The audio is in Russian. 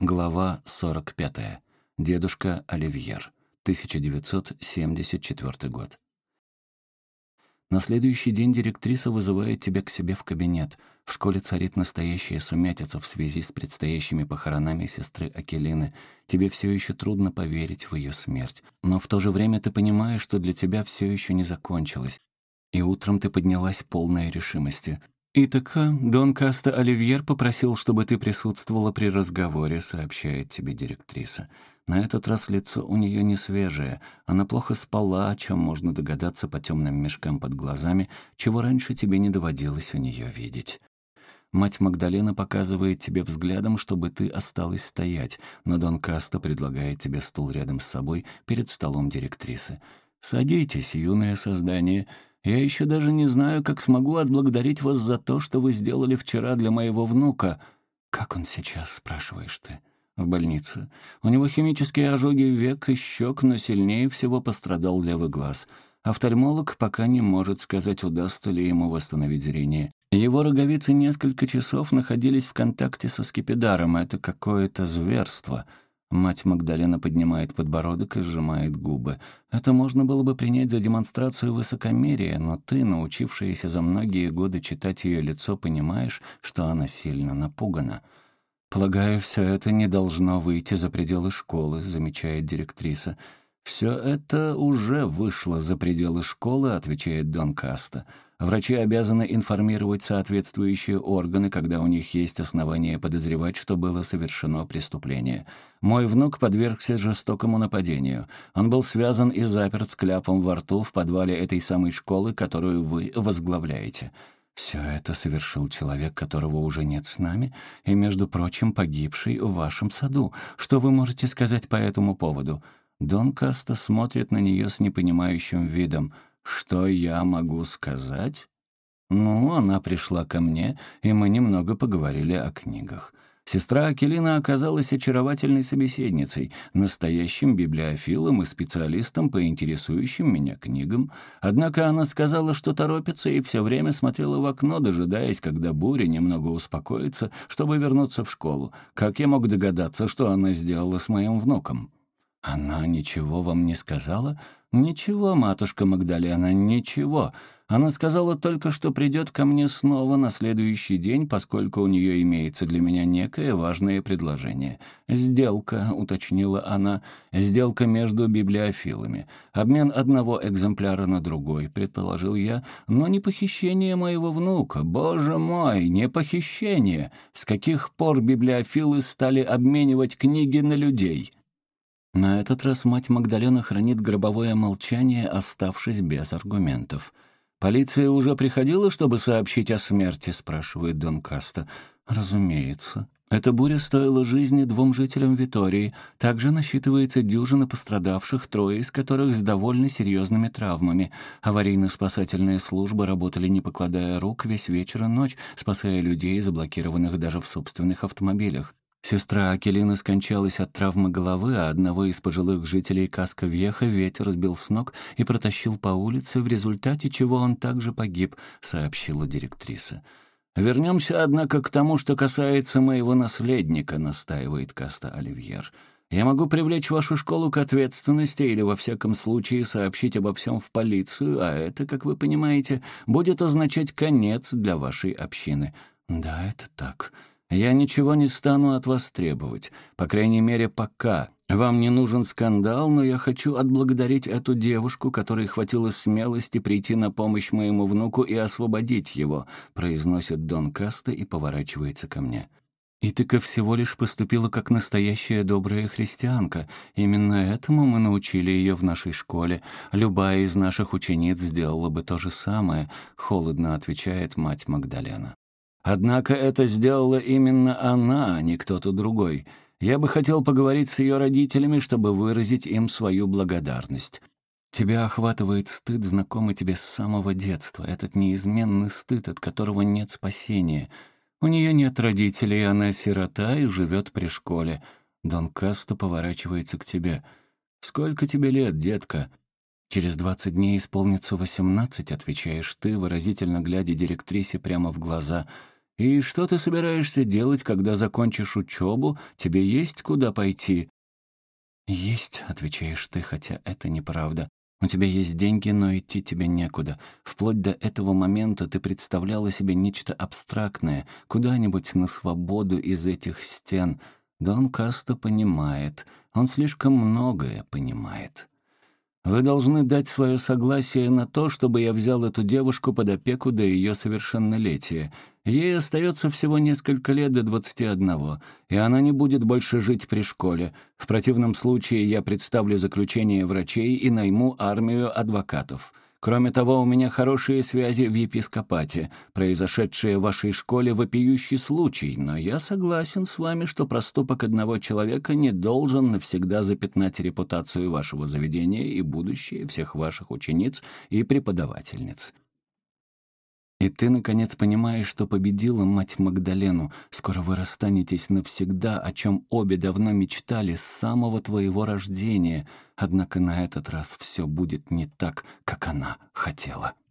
Глава 45. Дедушка Оливьер. 1974 год. На следующий день директриса вызывает тебя к себе в кабинет. В школе царит настоящая сумятица в связи с предстоящими похоронами сестры Акелины. Тебе все еще трудно поверить в ее смерть. Но в то же время ты понимаешь, что для тебя все еще не закончилось. И утром ты поднялась полной решимости. «Итака, Дон Каста Оливьер попросил, чтобы ты присутствовала при разговоре», — сообщает тебе директриса. На этот раз лицо у нее не свежее. Она плохо спала, о чем можно догадаться по темным мешкам под глазами, чего раньше тебе не доводилось у нее видеть. Мать Магдалена показывает тебе взглядом, чтобы ты осталась стоять, но Дон Каста предлагает тебе стул рядом с собой перед столом директрисы. «Садитесь, юное создание. Я еще даже не знаю, как смогу отблагодарить вас за то, что вы сделали вчера для моего внука». «Как он сейчас?» — спрашиваешь ты. «В больнице. У него химические ожоги век и щек, но сильнее всего пострадал левый глаз. Офтальмолог пока не может сказать, удастся ли ему восстановить зрение. Его роговицы несколько часов находились в контакте со скипидаром. Это какое-то зверство». Мать Магдалена поднимает подбородок и сжимает губы. Это можно было бы принять за демонстрацию высокомерия, но ты, научившаяся за многие годы читать ее лицо, понимаешь, что она сильно напугана. «Полагаю, все это не должно выйти за пределы школы», — замечает директриса. «Все это уже вышло за пределы школы», — отвечает Дон Каста. «Врачи обязаны информировать соответствующие органы, когда у них есть основания подозревать, что было совершено преступление. Мой внук подвергся жестокому нападению. Он был связан и заперт с кляпом во рту в подвале этой самой школы, которую вы возглавляете. Все это совершил человек, которого уже нет с нами, и, между прочим, погибший в вашем саду. Что вы можете сказать по этому поводу?» Дон Каста смотрит на нее с непонимающим видом. «Что я могу сказать?» «Ну, она пришла ко мне, и мы немного поговорили о книгах. Сестра Акелина оказалась очаровательной собеседницей, настоящим библиофилом и специалистом по интересующим меня книгам. Однако она сказала, что торопится, и все время смотрела в окно, дожидаясь, когда буря немного успокоится, чтобы вернуться в школу. Как я мог догадаться, что она сделала с моим внуком?» «Она ничего вам не сказала?» «Ничего, матушка Магдалена, ничего. Она сказала только, что придет ко мне снова на следующий день, поскольку у нее имеется для меня некое важное предложение. Сделка», — уточнила она, — «сделка между библиофилами. Обмен одного экземпляра на другой», — предположил я, — «но не похищение моего внука. Боже мой, не похищение! С каких пор библиофилы стали обменивать книги на людей?» На этот раз мать Магдалена хранит гробовое молчание, оставшись без аргументов. «Полиция уже приходила, чтобы сообщить о смерти?» — спрашивает Дон Каста. «Разумеется. Эта буря стоила жизни 2 жителям Витории. Также насчитывается дюжина пострадавших, 3 из которых с довольно серьезными травмами. Аварийно-спасательные службы работали, не покладая рук, весь вечер и ночь, спасая людей, заблокированных даже в собственных автомобилях. Сестра Акелины скончалась от травмы головы, а одного из пожилых жителей Каско-Вьеха ветер сбил с ног и протащил по улице, в результате чего он также погиб», — сообщила директриса. «Вернемся, однако, к тому, что касается моего наследника», — настаивает Каста Оливьер. «Я могу привлечь вашу школу к ответственности или, во всяком случае, сообщить обо всем в полицию, а это, как вы понимаете, будет означать конец для вашей общины». «Да, это так. Я ничего не стану от вас требовать, по крайней мере, пока. Вам не нужен скандал, но я хочу отблагодарить эту девушку, которой хватило смелости прийти на помощь моему внуку и освободить его», произносит Дон Каста и поворачивается ко мне. «Итака всего лишь поступила как настоящая добрая христианка. Именно этому мы научили ее в нашей школе. Любая из наших учениц сделала бы то же самое», холодно отвечает мать Магдалена. «Однако это сделала именно она, а не кто-то другой. Я бы хотел поговорить с ее родителями, чтобы выразить им свою благодарность». Тебя охватывает стыд, знакомый тебе с самого детства, этот неизменный стыд, от которого нет спасения. У нее нет родителей, она сирота и живет при школе. Дон Касто поворачивается к тебе. «Сколько тебе лет, детка?» «Через 20 дней исполнится 18», — отвечаешь ты, выразительно глядя директрисе прямо в глаза. И что ты собираешься делать, когда закончишь учебу? Тебе есть куда пойти?» «Есть», — отвечаешь ты, хотя это неправда. У тебя есть деньги, но идти тебе некуда. Вплоть до этого момента ты представляла себе нечто абстрактное, куда-нибудь на свободу из этих стен. Дон Касто понимает. Он слишком многое понимает. Вы должны дать свое согласие на то, чтобы я взял эту девушку под опеку до ее совершеннолетия. Ей остается всего несколько лет до 21, и она не будет больше жить при школе. В противном случае я представлю заключение врачей и найму армию адвокатов. Кроме того, у меня хорошие связи в епископате. Произошедшее в вашей школе вопиющий случай, но я согласен с вами, что проступок одного человека не должен навсегда запятнать репутацию вашего заведения и будущее всех ваших учениц и преподавательниц. И ты, наконец, понимаешь, что победила мать Магдалену. Скоро вы расстанетесь навсегда, о чем обе давно мечтали с самого твоего рождения. Однако на этот раз все будет не так, как она хотела.